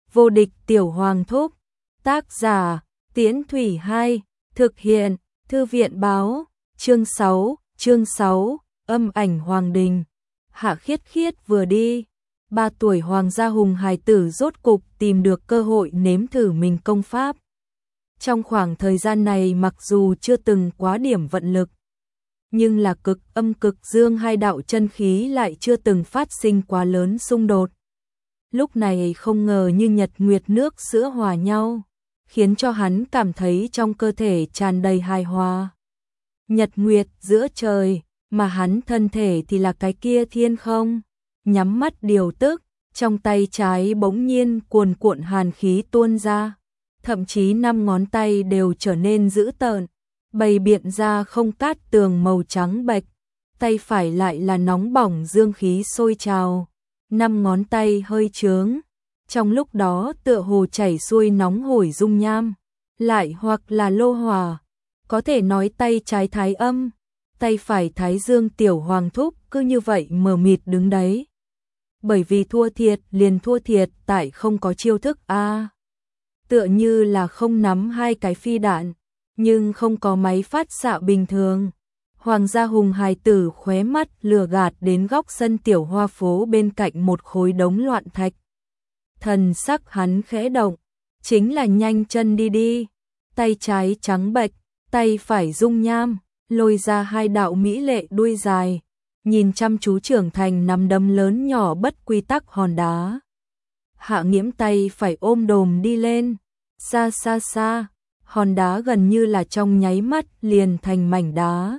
Vô địch tiểu hoàng thúc. Tác giả, Tiễn Thủy 2, thực hiện, Thư viện báo, chương 6, âm ảnh hoàng đình. Hạ Khiết Khiết vừa đi, 3 tuổi hoàng gia hùng hài tử rốt cục tìm được cơ hội nếm thử mình công pháp. Trong khoảng thời gian này mặc dù chưa từng quá điểm vận lực, nhưng là cực âm cực dương hai đạo chân khí lại chưa từng phát sinh quá lớn xung đột. Lúc này không ngờ như nhật nguyệt nước sữa hòa nhau, khiến cho hắn cảm thấy trong cơ thể tràn đầy hài hòa. Nhật nguyệt giữa trời, mà hắn thân thể thì là cái kia thiên không. Nhắm mắt điều tức, trong tay trái bỗng nhiên cuồn cuộn hàn khí tuôn ra, thậm chí 5 ngón tay đều trở nên dữ tợn, bày biện ra không cát tường màu trắng bệch, tay phải lại là nóng bỏng dương khí sôi trào, 5 ngón tay hơi trướng, trong lúc đó tựa hồ chảy xuôi nóng hổi dung nham, lại hoặc là lô hỏa, có thể nói tay trái thái âm, tay phải thái dương tiểu hoàng thúc cứ như vậy mờ mịt đứng đấy. Bởi vì thua thiệt liền thua thiệt tại không có chiêu thức a. Tựa như là không nắm 2 cái phi đạn, nhưng không có máy phát xạ bình thường. Hoàng gia hùng hài tử khóe mắt lừa gạt đến góc sân tiểu hoa phố bên cạnh một khối đống loạn thạch. Thần sắc hắn khẽ động, chính là nhanh chân đi đi, tay trái trắng bệch, tay phải dung nham, lôi ra 2 đạo mỹ lệ đuôi dài, nhìn chăm chú trưởng thành nắm đấm lớn nhỏ bất quy tắc hòn đá. Hạ Nghiễm tay phải ôm đồm đi lên, xa xa xa, hòn đá gần như là trong nháy mắt liền thành mảnh đá.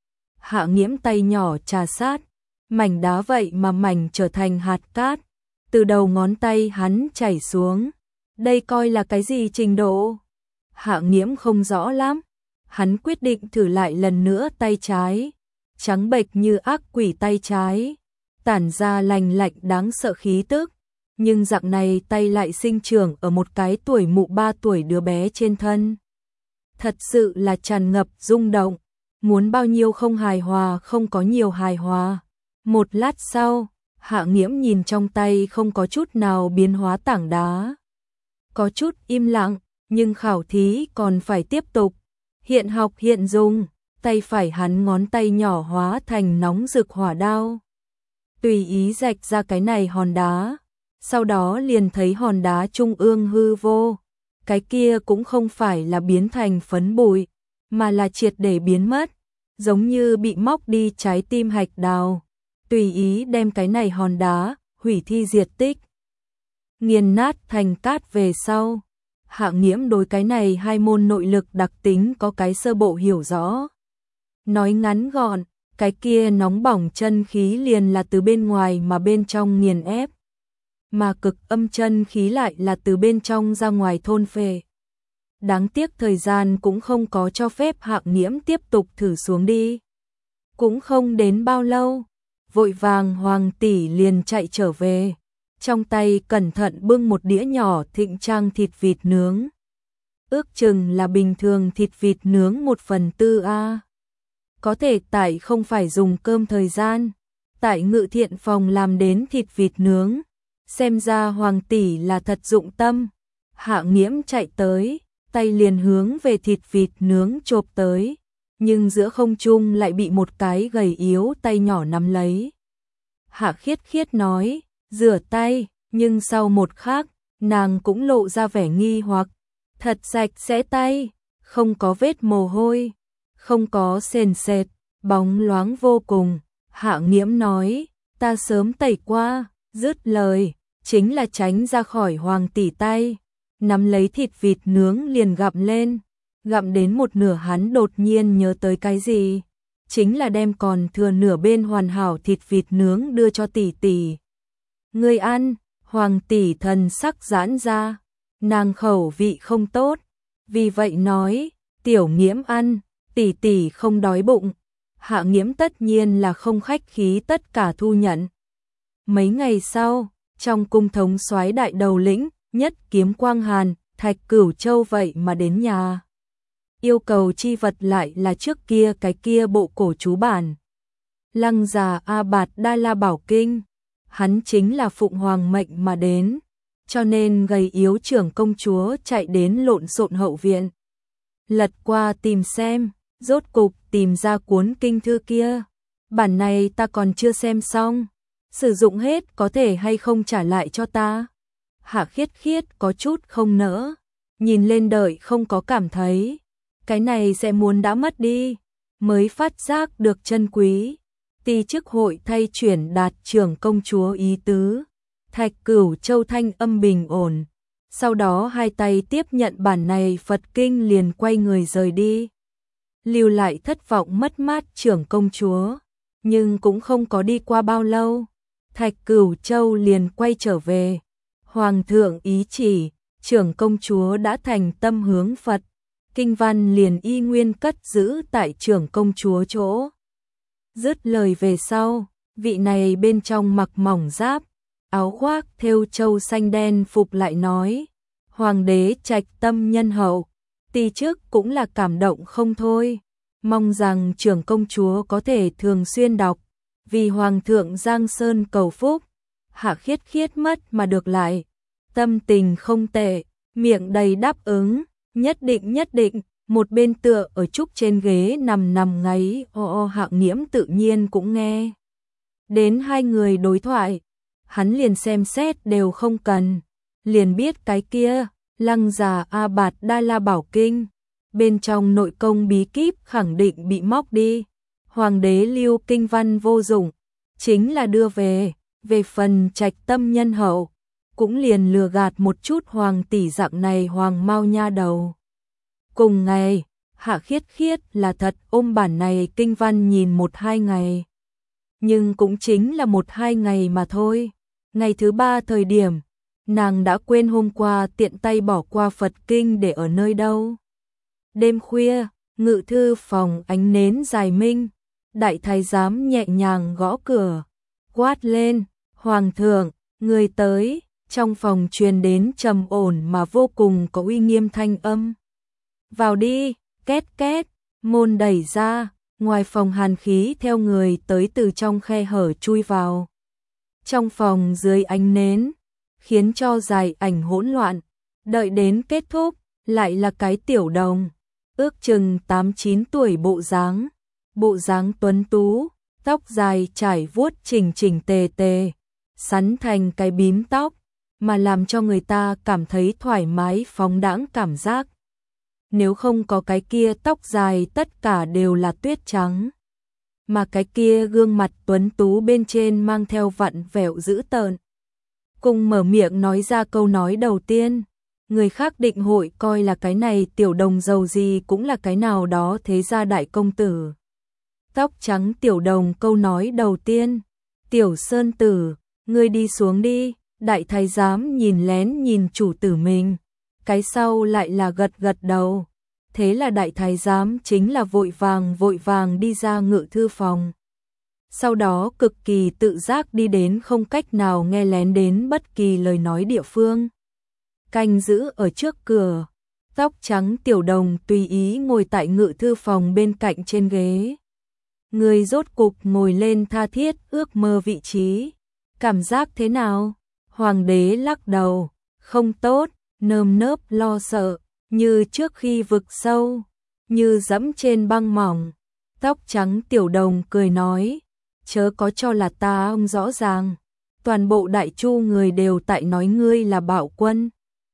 Hạ Nghiễm tay nhỏ trà sát, mảnh đá vậy mà mảnh trở thành hạt cát, từ đầu ngón tay hắn chảy xuống. Đây coi là cái gì trình độ? Hạ Nghiễm không rõ lắm, hắn quyết định thử lại lần nữa tay trái, trắng bệch như ác quỷ tay trái, tản ra lành lạnh đáng sợ khí tức, nhưng dạng này tay lại sinh trưởng ở một cái tuổi mụ 3 tuổi đứa bé trên thân. Thật sự là tràn ngập rung động, muốn bao nhiêu không hài hòa không có nhiều hài hòa. Một lát sau, Hạ Nghiễm nhìn trong tay không có chút nào biến hóa tảng đá. Có chút im lặng, nhưng khảo thí còn phải tiếp tục. Hiện học hiện dùng, tay phải hắn ngón tay nhỏ hóa thành nóng rực hỏa đao. Tùy ý rạch ra cái này hòn đá, sau đó liền thấy hòn đá trung ương hư vô. Cái kia cũng không phải là biến thành phấn bụi, mà là triệt để biến mất, giống như bị móc đi trái tim hạch đào. Tùy ý đem cái này hòn đá, hủy thi diệt tích, nghiền nát thành cát về sau. Hạ Nghiễm đối cái này 2 môn nội lực đặc tính có cái sơ bộ hiểu rõ. Nói ngắn gọn, cái kia nóng bỏng chân khí liền là từ bên ngoài mà bên trong nghiền ép, mà cực âm chân khí lại là từ bên trong ra ngoài thôn phệ. Đáng tiếc thời gian cũng không có cho phép Hạ Nghiễm tiếp tục thử xuống đi. Cũng không đến bao lâu, vội vàng Hoàng tỷ liền chạy trở về, trong tay cẩn thận bưng một đĩa nhỏ thịnh trang thịt vịt nướng. Ước chừng là bình thường thịt vịt nướng 1/4 a. Có thể tại không phải dùng cơm thời gian, tại Ngự Thiện phòng làm đến thịt vịt nướng. Xem ra Hoàng tỷ là thật dụng tâm. Hạ Nghiễm chạy tới, tay liền hướng về thịt vịt nướng chộp tới, nhưng giữa không trung lại bị một cái gầy yếu tay nhỏ nắm lấy. Hạ Khiết Khiết nói, rửa tay, nhưng sau một khắc, nàng cũng lộ ra vẻ nghi hoặc. Thật sạch sẽ tay, không có vết mồ hôi, không có sền sệt, bóng loáng vô cùng. Hạ Nghiễm nói, ta sớm tẩy qua. Dứt lời, chính là tránh ra khỏi Hoàng tỷ tay, nắm lấy thịt vịt nướng liền gặm lên. Gặm đến một nửa hắn đột nhiên nhớ tới cái gì, chính là đem còn thừa nửa bên hoàn hảo thịt vịt nướng đưa cho tỷ tỷ. Ngươi ăn. Hoàng tỷ thần sắc giãn ra, nàng khẩu vị không tốt, vì vậy nói, tiểu Nghiễm ăn, tỷ tỷ không đói bụng. Hạ Nghiễm tất nhiên là không khách khí tất cả thu nhận. Mấy ngày sau, trong cung thống soái đại đầu lĩnh, Nhất Kiếm Quang Hàn, Thạch Cửu Châu vậy mà đến nhà. Yêu cầu chi vật lại là trước kia cái kia bộ cổ chú bản. Lăng già A Bạt Đa La Bảo Kinh, hắn chính là phụng hoàng mệnh mà đến. cho nên gầy yếu trưởng công chúa chạy đến lộn xộn hậu viện. Lật qua tìm xem, rốt cục tìm ra cuốn kinh thư kia. Bản này ta còn chưa xem xong, sử dụng hết có thể hay không trả lại cho ta? Hạ Khiết Khiết có chút không nỡ, nhìn lên đợi không có cảm thấy, cái này sẽ muốn đã mất đi, mới phát giác được chân quý. Ti chức hội thay chuyển đạt trưởng công chúa ý tứ, Thạch Cửu Châu thanh âm bình ổn, sau đó hai tay tiếp nhận bản này Phật kinh liền quay người rời đi. Lưu lại thất vọng mất mát trưởng công chúa, nhưng cũng không có đi qua bao lâu, Thạch Cửu Châu liền quay trở về. Hoàng thượng ý chỉ, trưởng công chúa đã thành tâm hướng Phật, kinh văn liền y nguyên cất giữ tại trưởng công chúa chỗ. Dứt lời về sau, vị này bên trong mặc mỏng giáp, áo khoác thêu châu xanh đen phục lại nói, hoàng đế trạch tâm nhân hậu, ti chức cũng là cảm động không thôi, mong rằng trưởng công chúa có thể thường xuyên đọc, vì hoàng thượng Giang Sơn cầu phúc. Hạ Khiết Khiết mất mà được lại, tâm tình không tệ, miệng đầy đáp ứng, nhất định, một bên tựa ở trúc trên ghế nằm ngáy Hạng Nghiễm tự nhiên cũng nghe. Đến hai người đối thoại, hắn liền xem xét đều không cần, liền biết cái kia, Lăng Già A Bạt Đa La Bảo Kinh, bên trong nội công bí kíp khẳng định bị móc đi, hoàng đế lưu kinh văn vô dụng, chính là đưa về phần trạch tâm nhân hậu, cũng liền lừa gạt một chút hoàng tỷ dạng này hoàng mau nha đầu. Cùng ngày, Hạ Khiết Khiết là thật ôm bản này kinh văn nhìn 1-2 ngày. Nhưng cũng chính là 1-2 ngày mà thôi. Ngày thứ 3 thời điểm, nàng đã quên hôm qua tiện tay bỏ qua Phật kinh để ở nơi đâu. Đêm khuya, ngự thư phòng ánh nến dài minh, đại thái giám nhẹ nhàng gõ cửa, quát lên, hoàng thượng, người tới, trong phòng truyền đến trầm ổn mà vô cùng có uy nghiêm thanh âm. Vào đi, két két, môn đẩy ra, ngoài phòng hàn khí theo người tới từ trong khe hở chui vào. Trong phòng dưới ánh nến, khiến cho dài ảnh hỗn loạn, đợi đến kết thúc, lại là cái tiểu đồng, ước chừng 8-9 tuổi bộ dáng tuấn tú, tóc dài trải vuốt chỉnh tề, sắn thành cái bím tóc, mà làm cho người ta cảm thấy thoải mái phóng đãng cảm giác. Nếu không có cái kia tóc dài tất cả đều là tuyết trắng. Mà cái kia gương mặt tuấn tú bên trên mang theo vặn vẹo dữ tợn. Cùng mở miệng nói ra câu nói đầu tiên, người khác định hội coi là cái này tiểu đồng giàu gì cũng là cái nào đó thế gia đại công tử. Tóc trắng tiểu đồng câu nói đầu tiên, tiểu sơn tử, ngươi đi xuống đi, đại thái giám nhìn lén nhìn chủ tử mình, cái sau lại là gật đầu. Thế là đại thái giám chính là vội vàng đi ra ngự thư phòng. Sau đó cực kỳ tự giác đi đến không cách nào nghe lén đến bất kỳ lời nói địa phương. Canh giữ ở trước cửa, tóc trắng tiểu đồng tùy ý ngồi tại ngự thư phòng bên cạnh trên ghế. Người rốt cục ngồi lên tha thiết ước mơ vị trí. Cảm giác thế nào? Hoàng đế lắc đầu, không tốt, nơm nớp lo sợ, như trước khi vực sâu, như dẫm trên băng mỏng. Tóc trắng tiểu đồng cười nói, chớ có cho là ta ông rõ ràng, toàn bộ đại chu người đều tại nói ngươi là bạo quân.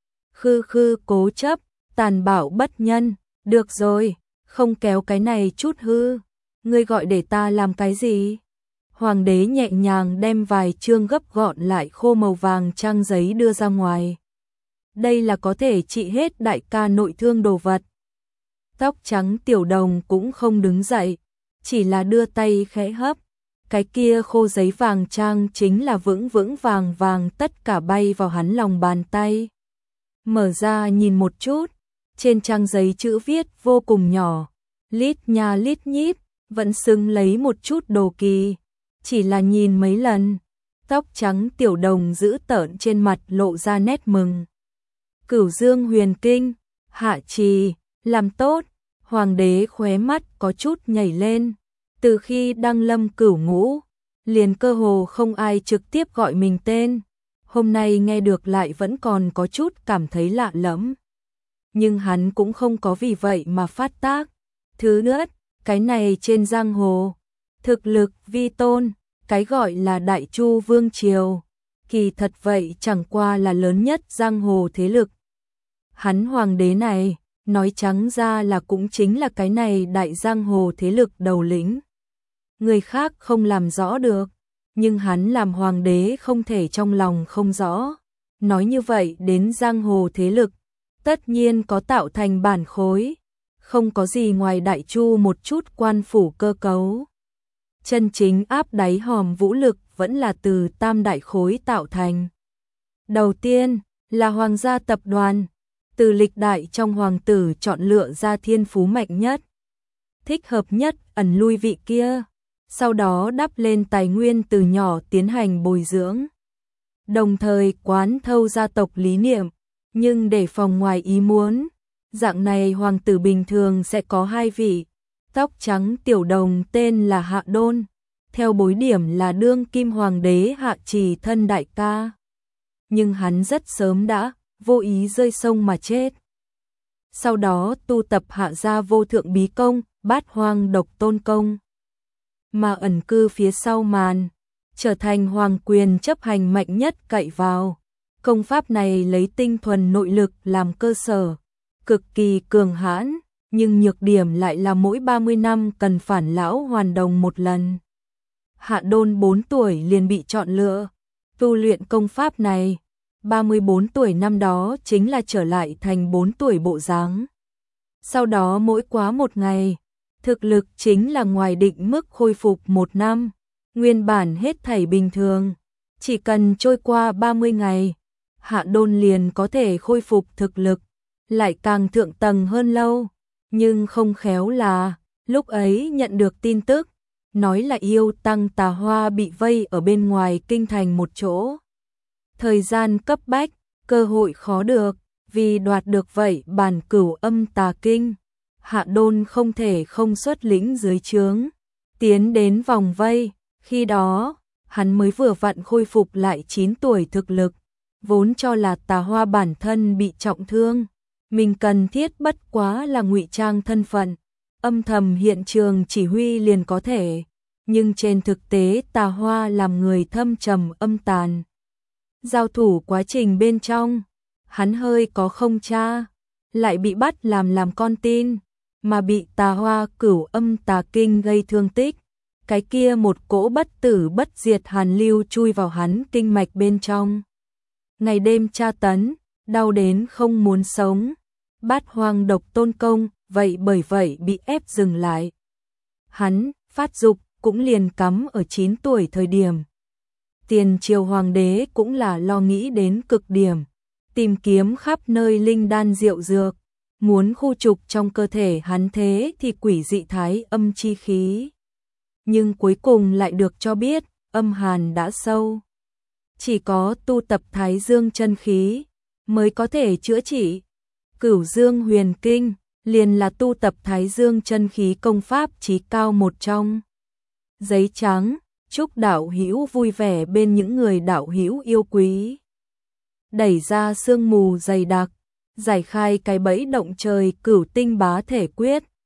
Khư cố chấp, tàn bạo bất nhân, được rồi, không kéo cái này chút hư, ngươi gọi để ta làm cái gì? Hoàng đế nhẹ nhàng đem vài chương gấp gọn lại khô màu vàng trang giấy đưa ra ngoài. Đây là có thể trị hết đại ca nội thương đồ vật. Tóc trắng tiểu đồng cũng không đứng dậy, chỉ là đưa tay khẽ hấp. Cái kia khô giấy vàng trang chính là vững vàng tất cả bay vào hắn lòng bàn tay. Mở ra nhìn một chút, trên trang giấy chữ viết vô cùng nhỏ, lít nha lít nhít, vẫn xứng lấy một chút đồ kỳ. Chỉ là nhìn mấy lần, tóc trắng tiểu đồng giữ tợn trên mặt lộ ra nét mừng. Cửu Dương Huyền Kinh, hạ trì, làm tốt, hoàng đế khóe mắt có chút nhảy lên. Từ khi đăng lâm cửu ngũ, liền cơ hồ không ai trực tiếp gọi mình tên. hôm nay nghe được lại vẫn còn có chút cảm thấy lạ lẫm. Nhưng hắn cũng không có vì vậy mà phát tác. Thứ nữa, cái này trên giang hồ, thực lực vi tôn, cái gọi là Đại Chu Vương Triều, kỳ thật vậy chẳng qua là lớn nhất giang hồ thế lực. Hắn hoàng đế này, nói trắng ra là cũng chính là cái này đại giang hồ thế lực đầu lĩnh. Người khác không làm rõ được, nhưng hắn làm hoàng đế không thể trong lòng không rõ. Nói như vậy đến giang hồ thế lực, tất nhiên có tạo thành bản khối, không có gì ngoài Đại Chu một chút quan phủ cơ cấu. Chân chính áp đáy hòm vũ lực vẫn là từ tam đại khối tạo thành. Đầu tiên là hoàng gia tập đoàn, từ lịch đại trong hoàng tử chọn lựa ra thiên phú mạnh nhất, thích hợp nhất ẩn lui vị kia, sau đó đắp lên tài nguyên từ nhỏ tiến hành bồi dưỡng. Đồng thời quán thâu gia tộc lý niệm, nhưng để phòng ngoài ý muốn, dạng này hoàng tử bình thường sẽ có 2 vị, tóc trắng tiểu đồng tên là Hạ Đôn, theo bối điểm là đương kim hoàng đế Hạ Trì thân đại ca. Nhưng hắn rất sớm đã vô ý rơi sông mà chết. Sau đó tu tập hạ gia vô thượng bí công, Bát Hoang Độc Tôn Công, mà ẩn cư phía sau màn, trở thành hoàng quyền chấp hành mạnh nhất cậy vào. Công pháp này lấy tinh thuần nội lực làm cơ sở, cực kỳ cường hãn, nhưng nhược điểm lại là mỗi 30 năm cần phản lão hoàn đồng một lần. Hạ Đôn 4 tuổi liền bị chọn lựa, tu luyện công pháp này. 34 tuổi năm đó chính là trở lại thành 4 tuổi bộ dáng. Sau đó mỗi quá một ngày, thực lực chính là ngoài định mức khôi phục 1 năm, nguyên bản hết thảy bình thường. Chỉ cần trôi qua 30 ngày, Hạ Đôn liền có thể khôi phục thực lực, lại càng thượng tầng hơn lâu. Nhưng không khéo là, lúc ấy nhận được tin tức, nói là yêu tăng Tà Hoa bị vây ở bên ngoài kinh thành một chỗ. Thời gian cấp bách, cơ hội khó được, vì đoạt được vậy bản Cửu Âm Tà Kinh, Hạ Đôn không thể không xuất lĩnh dưới trướng, tiến đến vòng vây. Khi đó, hắn mới vừa vặn khôi phục lại 9 tuổi thực lực, vốn cho là Tà Hoa bản thân bị trọng thương, mình cần thiết bất quá là ngụy trang thân phận, âm thầm hiện trường chỉ huy liền có thể, nhưng trên thực tế Tà Hoa làm người thâm trầm âm tàn. Giao thủ quá trình bên trong, hắn hơi có không tra, lại bị bắt làm con tin, mà bị Tà Hoa Cửu Âm Tà Kinh gây thương tích. Cái kia một cỗ bất tử bất diệt hàn lưu chui vào hắn kinh mạch bên trong. Ngày đêm tra tấn, đau đến không muốn sống. Bát Hoang Độc Tôn Công, vậy bởi vậy bị ép dừng lại. Hắn, phát dục, cũng liền cắm ở 9 tuổi thời điểm. Tiền triều hoàng đế cũng là lo nghĩ đến cực điểm, tìm kiếm khắp nơi linh đan diệu dược, muốn khu trục trong cơ thể hắn thế thì quỷ dị thái âm chi khí. Nhưng cuối cùng lại được cho biết, âm hàn đã sâu. Chỉ có tu tập Thái Dương chân khí mới có thể chữa trị. Cửu Dương Huyền Kinh liền là tu tập Thái Dương chân khí công pháp chí cao một trong. Giấy trắng, chúc đạo hữu vui vẻ bên những người đạo hữu yêu quý. Đẩy ra sương mù dày đặc, giải khai cái bẫy động trời Cửu Tinh Bá Thể Quyết.